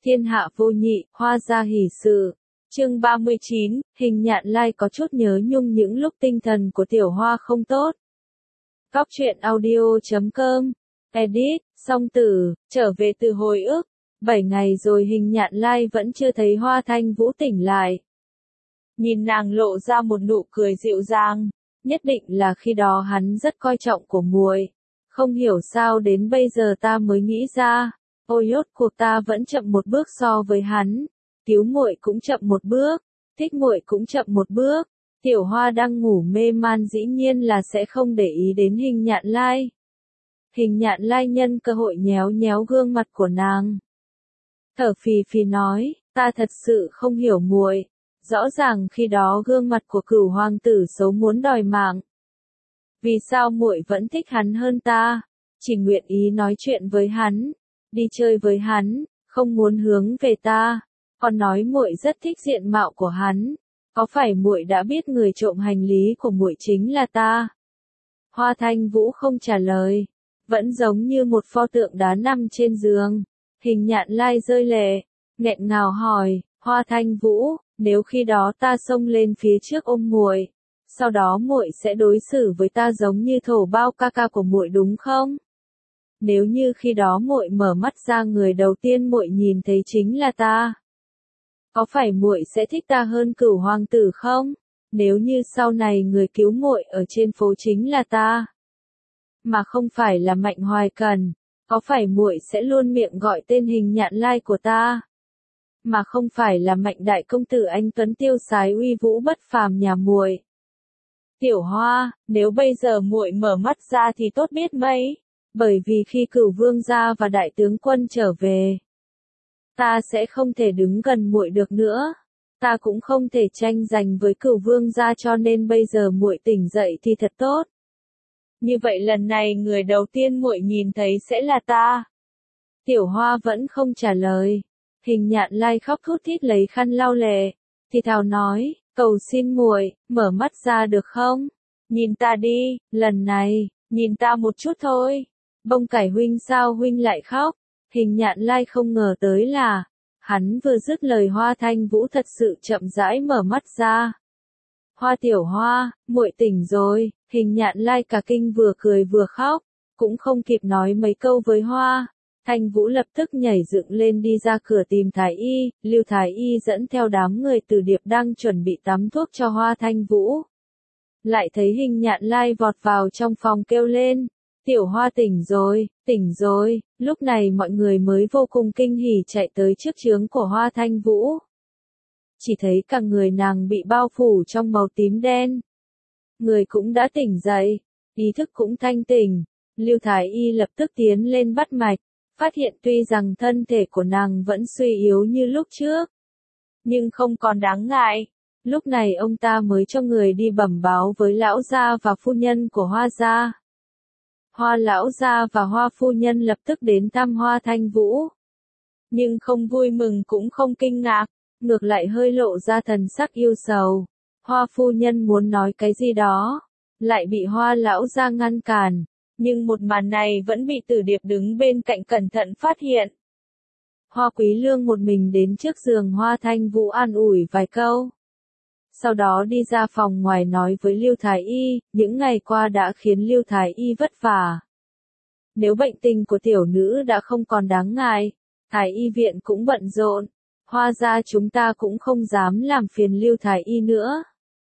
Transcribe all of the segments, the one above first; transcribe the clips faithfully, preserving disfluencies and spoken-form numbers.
Thiên hạ vô nhị, hoa gia hỷ sự. Chương ba mươi chín, Hình Nhạn Lai có chút nhớ nhung những lúc tinh thần của Tiểu Hoa không tốt. Góc truyện audio chấm com. Edit, Song Tử, trở về từ hồi ức. Bảy ngày rồi Hình Nhạn Lai vẫn chưa thấy Hoa Thanh Vũ tỉnh lại. Nhìn nàng lộ ra một nụ cười dịu dàng, nhất định là khi đó hắn rất coi trọng của muội. Không hiểu sao đến bây giờ ta mới nghĩ ra, ôi rốt cuộc ta vẫn chậm một bước so với hắn. Cứu muội cũng chậm một bước, thích muội cũng chậm một bước. Tiểu Hoa đang ngủ mê man dĩ nhiên là sẽ không để ý đến Hình Nhạn Lai. Hình Nhạn Lai nhân cơ hội nhéo nhéo gương mặt của nàng. Thở phì phì nói, ta thật sự không hiểu muội. Rõ ràng khi đó gương mặt của Cửu hoàng tử xấu muốn đòi mạng. Vì sao muội vẫn thích hắn hơn ta? Chỉ nguyện ý nói chuyện với hắn, đi chơi với hắn, không muốn hướng về ta. Còn nói muội rất thích diện mạo của hắn, có phải muội đã biết người trộm hành lý của muội chính là ta? Hoa Thanh Vũ không trả lời, vẫn giống như một pho tượng đá nằm trên giường. Hình Nhạn Lai rơi lệ, nghẹn ngào hỏi, Hoa Thanh Vũ, nếu khi đó ta xông lên phía trước ôm muội, sau đó muội sẽ đối xử với ta giống như thổ bao ca ca của muội đúng không? Nếu như khi đó muội mở mắt ra người đầu tiên muội nhìn thấy chính là ta, có phải muội sẽ thích ta hơn Cửu hoàng tử không? Nếu như sau này người cứu muội ở trên phố chính là ta, mà không phải là Mạnh Hoài Cần, có phải muội sẽ luôn miệng gọi tên Hình Nhạn Lai của ta, mà không phải là Mạnh đại công tử anh tuấn tiêu sái uy vũ bất phàm nhà muội? Tiểu Hoa, nếu bây giờ muội mở mắt ra thì tốt biết mấy, bởi vì khi Cửu vương gia và đại tướng quân trở về, ta sẽ không thể đứng gần muội được nữa, ta cũng không thể tranh giành với Cửu vương gia, cho nên bây giờ muội tỉnh dậy thì thật tốt. Như vậy lần này người đầu tiên muội nhìn thấy sẽ là ta. Tiểu Hoa vẫn không trả lời. Hình Nhạn Lai khóc thút thít lấy khăn lau lệ, thì thào nói, cầu xin muội, mở mắt ra được không? Nhìn ta đi, lần này, nhìn ta một chút thôi. Bông Cải huynh sao huynh lại khóc? Hình Nhạn Lai không ngờ tới là, hắn vừa dứt lời Hoa Thanh Vũ thật sự chậm rãi mở mắt ra. Hoa Tiểu Hoa, muội tỉnh rồi. Hình Nhạn Lai cả kinh vừa cười vừa khóc, cũng không kịp nói mấy câu với Hoa Thanh Vũ lập tức nhảy dựng lên đi ra cửa tìm Thái Y. Lưu Thái Y dẫn theo đám người Từ Điệp đang chuẩn bị tắm thuốc cho Hoa Thanh Vũ, lại thấy Hình Nhạn Lai vọt vào trong phòng kêu lên, Tiểu Hoa tỉnh rồi, tỉnh rồi. Lúc này mọi người mới vô cùng kinh hỉ chạy tới trước trướng của Hoa Thanh Vũ. Chỉ thấy cả người nàng bị bao phủ trong màu tím đen. Người cũng đã tỉnh dậy, ý thức cũng thanh tỉnh. Lưu Thái Y lập tức tiến lên bắt mạch, phát hiện tuy rằng thân thể của nàng vẫn suy yếu như lúc trước, nhưng không còn đáng ngại. Lúc này ông ta mới cho người đi bẩm báo với lão gia và phu nhân của Hoa gia. Hoa lão gia và Hoa phu nhân lập tức đến thăm Hoa Thanh Vũ, nhưng không vui mừng cũng không kinh ngạc, ngược lại hơi lộ ra thần sắc yêu sầu. Hoa phu nhân muốn nói cái gì đó, lại bị Hoa lão gia ngăn cản, nhưng một màn này vẫn bị Từ Điệp đứng bên cạnh cẩn thận phát hiện. Hoa Quý Lương một mình đến trước giường Hoa Thanh Vũ an ủi vài câu, sau đó đi ra phòng ngoài nói với Lưu Thái Y, những ngày qua đã khiến Lưu Thái Y vất vả. Nếu bệnh tình của tiểu nữ đã không còn đáng ngại, Thái Y viện cũng bận rộn, Hoa gia chúng ta cũng không dám làm phiền Lưu Thái Y nữa.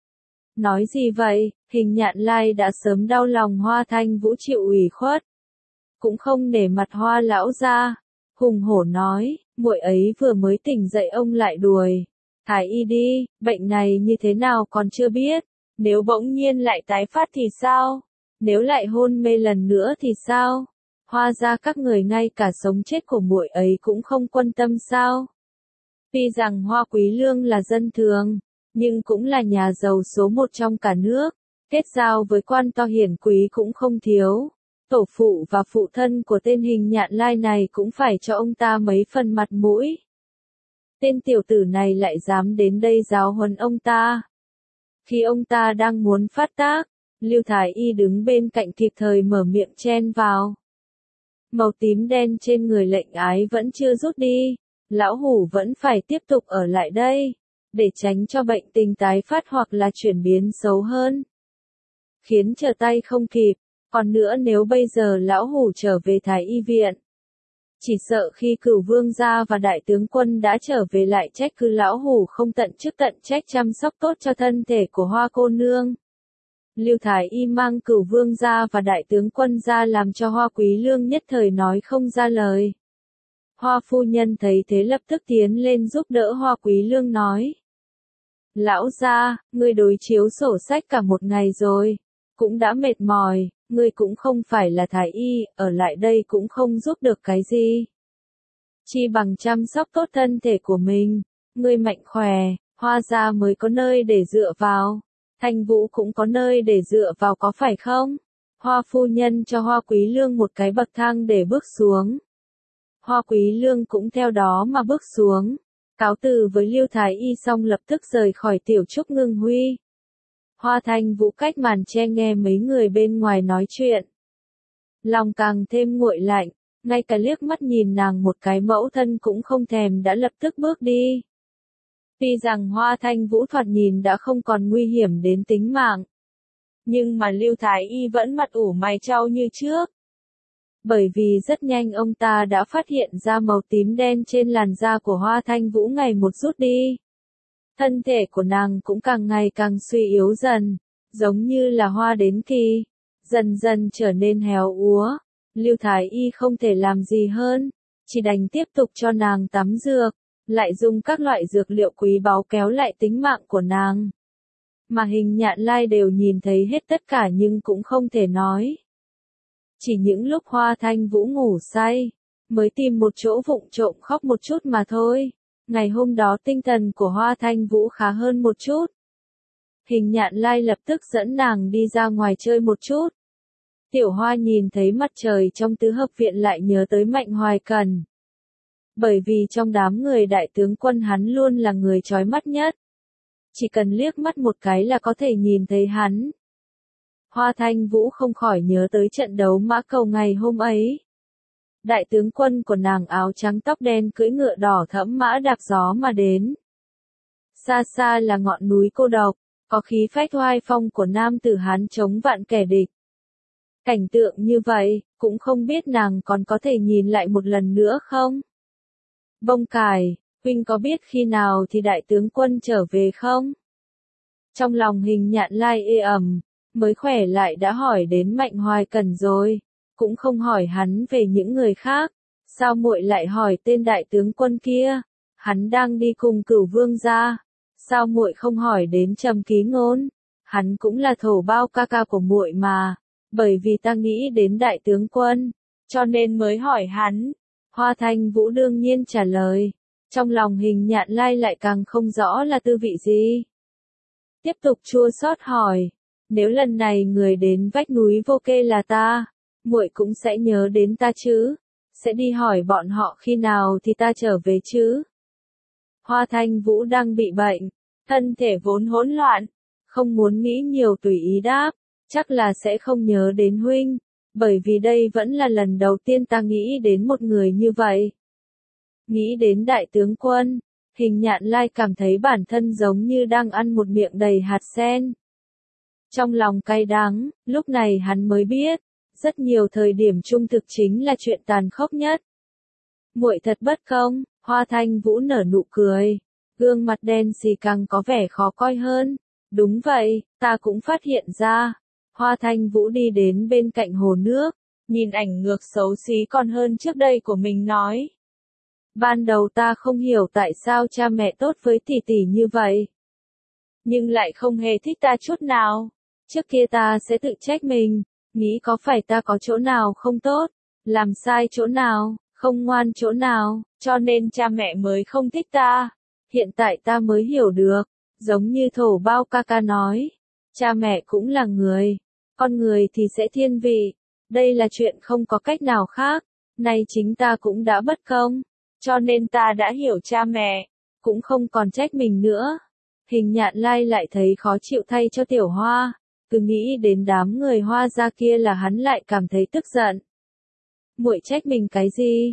Nói gì vậy? Hình Nhạn Lai đã sớm đau lòng Hoa Thanh Vũ chịu ủy khuất, cũng không nể mặt Hoa lão gia, hùng hổ nói, muội ấy vừa mới tỉnh dậy ông lại đuổi Thái Y đi, bệnh này như thế nào còn chưa biết, nếu bỗng nhiên lại tái phát thì sao? Nếu lại hôn mê lần nữa thì sao? Hoa gia các người ngay cả sống chết của muội ấy cũng không quan tâm sao? Tuy rằng Hoa Quý Lương là dân thường, nhưng cũng là nhà giàu số một trong cả nước, kết giao với quan to hiển quý cũng không thiếu. Tổ phụ và phụ thân của tên Hình Nhạn Lai này cũng phải cho ông ta mấy phần mặt mũi. Tên tiểu tử này lại dám đến đây giáo huấn ông ta. Khi ông ta đang muốn phát tác, Lưu Thái Y đứng bên cạnh kịp thời mở miệng chen vào. Màu tím đen trên người lệnh ái vẫn chưa rút đi, Lão Hủ vẫn phải tiếp tục ở lại đây, để tránh cho bệnh tình tái phát hoặc là chuyển biến xấu hơn. Khiến trở tay không kịp, còn nữa nếu bây giờ Lão Hủ trở về Thái Y viện. Chỉ sợ khi Cửu Vương gia và Đại tướng quân đã trở về lại trách cứ Lão Hủ không tận chức tận trách chăm sóc tốt cho thân thể của Hoa cô nương. Lưu Thái Y mang Cửu Vương gia và Đại tướng quân ra làm cho Hoa Quý Lương nhất thời nói không ra lời. Hoa phu nhân thấy thế lập tức tiến lên giúp đỡ Hoa Quý Lương nói. Lão gia, ngươi đối chiếu sổ sách cả một ngày rồi, cũng đã mệt mỏi, ngươi cũng không phải là Thái Y, ở lại đây cũng không giúp được cái gì. Chi bằng chăm sóc tốt thân thể của mình, ngươi mạnh khỏe, Hoa gia mới có nơi để dựa vào, Thanh Vũ cũng có nơi để dựa vào có phải không? Hoa phu nhân cho Hoa Quý Lương một cái bậc thang để bước xuống. Hoa Quý Lương cũng theo đó mà bước xuống, cáo từ với Lưu Thái Y xong lập tức rời khỏi tiểu trúc Ngưng Huy. Hoa Thanh Vũ cách màn che nghe mấy người bên ngoài nói chuyện. Lòng càng thêm nguội lạnh, ngay cả liếc mắt nhìn nàng một cái mẫu thân cũng không thèm đã lập tức bước đi. Tuy rằng Hoa Thanh Vũ thoạt nhìn đã không còn nguy hiểm đến tính mạng, nhưng mà Lưu Thái Y vẫn mặt ủ mày chau như trước. Bởi vì rất nhanh ông ta đã phát hiện ra màu tím đen trên làn da của Hoa Thanh Vũ ngày một rút đi. Thân thể của nàng cũng càng ngày càng suy yếu dần, giống như là hoa đến kỳ, dần dần trở nên héo úa. Lưu Thái Y không thể làm gì hơn, chỉ đành tiếp tục cho nàng tắm dược, lại dùng các loại dược liệu quý báu kéo lại tính mạng của nàng. Mà Hình Nhạn Lai đều nhìn thấy hết tất cả nhưng cũng không thể nói. Chỉ những lúc Hoa Thanh Vũ ngủ say, mới tìm một chỗ vụng trộm khóc một chút mà thôi. Ngày hôm đó tinh thần của Hoa Thanh Vũ khá hơn một chút. Hình Nhạn Lai lập tức dẫn nàng đi ra ngoài chơi một chút. Tiểu Hoa nhìn thấy mặt trời trong tứ hợp viện lại nhớ tới Mạnh Hoài Cần. Bởi vì trong đám người đại tướng quân hắn luôn là người chói mắt nhất. Chỉ cần liếc mắt một cái là có thể nhìn thấy hắn. Hoa Thanh Vũ không khỏi nhớ tới trận đấu Mã Cầu ngày hôm ấy. Đại tướng quân của nàng áo trắng tóc đen cưỡi ngựa đỏ thẫm mã đạp gió mà đến. Xa xa là ngọn núi cô độc, có khí phách oai phong của nam tử Hán chống vạn kẻ địch. Cảnh tượng như vậy, cũng không biết nàng còn có thể nhìn lại một lần nữa không? Bông Cải, huynh có biết khi nào thì đại tướng quân trở về không? Trong lòng Hình Nhạn Lai ê ẩm, mới khỏe lại đã hỏi đến Mạnh Hoài Cần rồi, cũng không hỏi hắn về những người khác. Sao muội lại hỏi tên đại tướng quân kia? Hắn đang đi cùng Cửu Vương gia. Sao muội không hỏi đến Trầm Ký Ngôn? Hắn cũng là thổ bao ca ca của muội mà. Bởi vì ta nghĩ đến đại tướng quân, cho nên mới hỏi hắn. Hoa Thanh Vũ đương nhiên trả lời. Trong lòng Hình Nhạn Lai lại càng không rõ là tư vị gì. Tiếp tục chua xót hỏi. Nếu lần này người đến vách núi Vô Kê là ta, muội cũng sẽ nhớ đến ta chứ? Sẽ đi hỏi bọn họ khi nào thì ta trở về chứ? Hoa Thanh Vũ đang bị bệnh, thân thể vốn hỗn loạn, không muốn nghĩ nhiều tùy ý đáp, chắc là sẽ không nhớ đến huynh, bởi vì đây vẫn là lần đầu tiên ta nghĩ đến một người như vậy. Nghĩ đến đại tướng quân, Hình Nhạn Lai cảm thấy bản thân giống như đang ăn một miệng đầy hạt sen. Trong lòng cay đắng, lúc này hắn mới biết, rất nhiều thời điểm trung thực chính là chuyện tàn khốc nhất. Muội thật bất công, Hoa Thanh Vũ nở nụ cười, gương mặt đen xì càng có vẻ khó coi hơn. Đúng vậy, ta cũng phát hiện ra. Hoa Thanh Vũ đi đến bên cạnh hồ nước, nhìn ảnh ngược xấu xí còn hơn trước đây của mình nói. Ban đầu ta không hiểu tại sao cha mẹ tốt với tỷ tỷ như vậy, nhưng lại không hề thích ta chút nào. Trước kia ta sẽ tự trách mình, nghĩ có phải ta có chỗ nào không tốt, làm sai chỗ nào, không ngoan chỗ nào, cho nên cha mẹ mới không thích ta. Hiện tại ta mới hiểu được, giống như thổ bao ca ca nói, cha mẹ cũng là người, con người thì sẽ thiên vị, đây là chuyện không có cách nào khác, nay chính ta cũng đã bất công, cho nên ta đã hiểu cha mẹ, cũng không còn trách mình nữa. Hình Nhạn Lai lại thấy khó chịu thay cho Tiểu Hoa, cứ nghĩ đến đám người Hoa gia kia là hắn lại cảm thấy tức giận. Muội trách mình cái gì?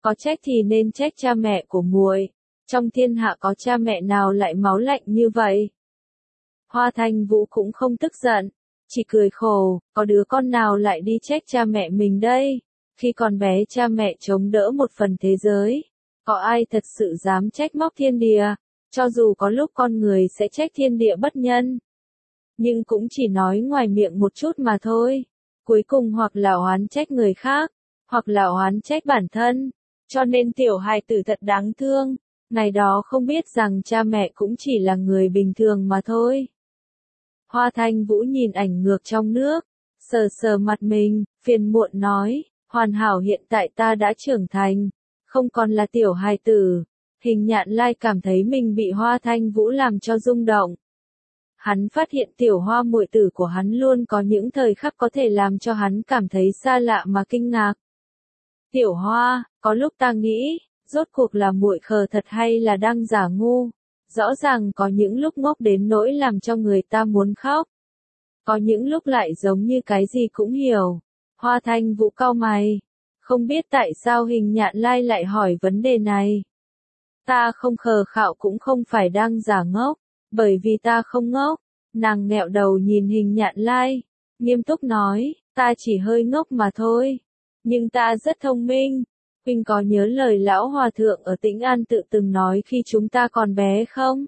Có trách thì nên trách cha mẹ của muội. Trong thiên hạ có cha mẹ nào lại máu lạnh như vậy? Hoa Thanh Vũ cũng không tức giận, chỉ cười khổ, có đứa con nào lại đi trách cha mẹ mình đây? Khi còn bé cha mẹ chống đỡ một phần thế giới, có ai thật sự dám trách móc thiên địa, cho dù có lúc con người sẽ trách thiên địa bất nhân. Nhưng cũng chỉ nói ngoài miệng một chút mà thôi, cuối cùng hoặc là oán trách người khác, hoặc là oán trách bản thân, cho nên tiểu hài tử thật đáng thương, ngày đó không biết rằng cha mẹ cũng chỉ là người bình thường mà thôi. Hoa Thanh Vũ nhìn ảnh ngược trong nước, sờ sờ mặt mình, phiền muộn nói, hoàn hảo hiện tại ta đã trưởng thành, không còn là tiểu hài tử. Hình Nhạn Lai cảm thấy mình bị Hoa Thanh Vũ làm cho rung động. Hắn phát hiện tiểu hoa muội tử của hắn luôn có những thời khắc có thể làm cho hắn cảm thấy xa lạ mà kinh ngạc. Tiểu hoa, có lúc ta nghĩ, rốt cuộc là muội khờ thật hay là đang giả ngu? Rõ ràng có những lúc ngốc đến nỗi làm cho người ta muốn khóc. Có những lúc lại giống như cái gì cũng hiểu. Hoa Thanh Vũ cau mày. Không biết tại sao Hình Nhạn Lai lại hỏi vấn đề này. Ta không khờ khạo cũng không phải đang giả ngốc, bởi vì ta không ngốc. Nàng nghẹo đầu nhìn Hình Nhạn Lai, nghiêm túc nói, ta chỉ hơi ngốc mà thôi. Nhưng ta rất thông minh. Huynh có nhớ lời lão hòa thượng ở Tĩnh An tự từng nói khi chúng ta còn bé không?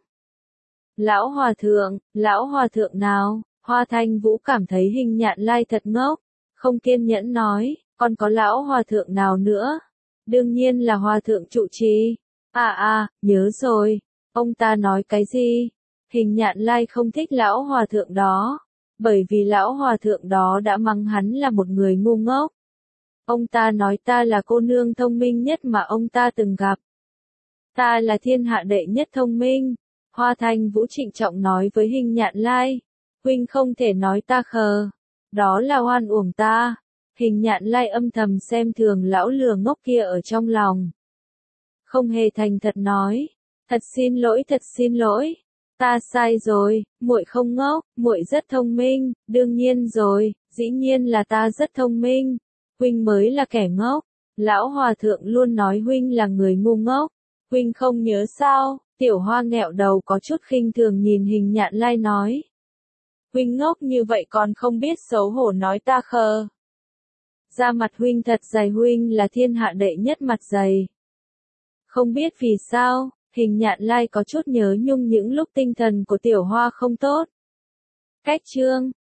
Lão hòa thượng, lão hòa thượng nào? Hoa Thanh Vũ cảm thấy Hình Nhạn Lai thật ngốc, không kiên nhẫn nói, còn có lão hòa thượng nào nữa? Đương nhiên là hòa thượng trụ trì. À à, nhớ rồi, ông ta nói cái gì? Hình Nhạn Lai không thích lão hòa thượng đó, bởi vì lão hòa thượng đó đã mắng hắn là một người ngu ngốc. Ông ta nói ta là cô nương thông minh nhất mà ông ta từng gặp. Ta là thiên hạ đệ nhất thông minh. Hoa Thanh Vũ trịnh trọng nói với Hình Nhạn Lai. Huynh không thể nói ta khờ. Đó là oan uổng ta. Hình Nhạn Lai âm thầm xem thường lão lừa ngốc kia ở trong lòng. Không hề thành thật nói. Thật xin lỗi, thật xin lỗi. Ta sai rồi, muội không ngốc, muội rất thông minh, đương nhiên rồi, dĩ nhiên là ta rất thông minh. Huynh mới là kẻ ngốc. Lão hòa thượng luôn nói huynh là người ngu ngốc. Huynh không nhớ sao? Tiểu hoa nghẹo đầu có chút khinh thường nhìn Hình Nhạn Lai nói. Huynh ngốc như vậy còn không biết xấu hổ nói ta khờ. Da mặt huynh thật dày, huynh là thiên hạ đệ nhất mặt dày. Không biết vì sao, Hình Nhạn Lai có chút nhớ nhung những lúc tinh thần của tiểu hoa không tốt. Cách chương